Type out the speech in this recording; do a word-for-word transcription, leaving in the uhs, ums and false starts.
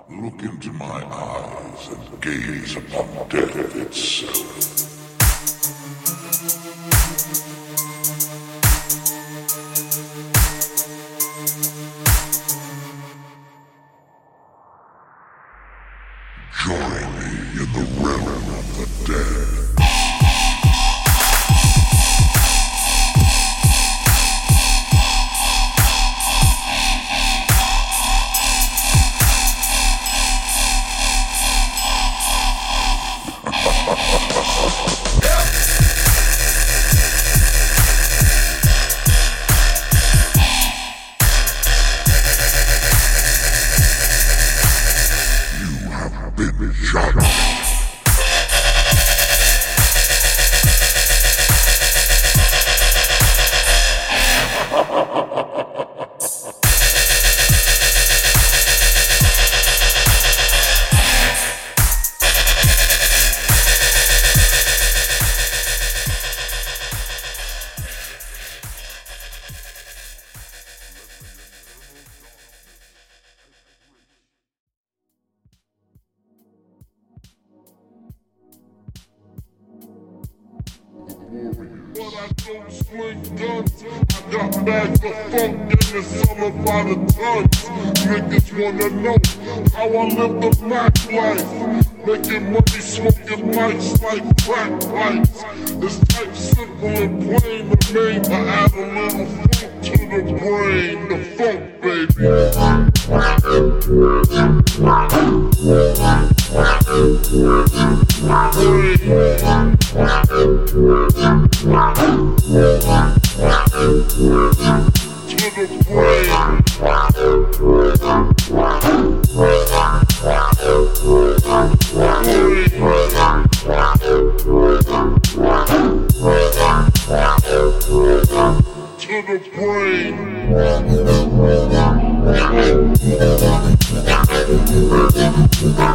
Look into my eyes and gaze upon death itself. Join me in the realm of the dead. Been shot. But I don't sling guns. I got bags of funk and it's all about a ton. Niggas wanna know how I live the Mac life. Making money, smoking lights like crack pipes. It's type simple and plain to me. I add a little funk to the brain. The funk, baby. To the brain. To the brain.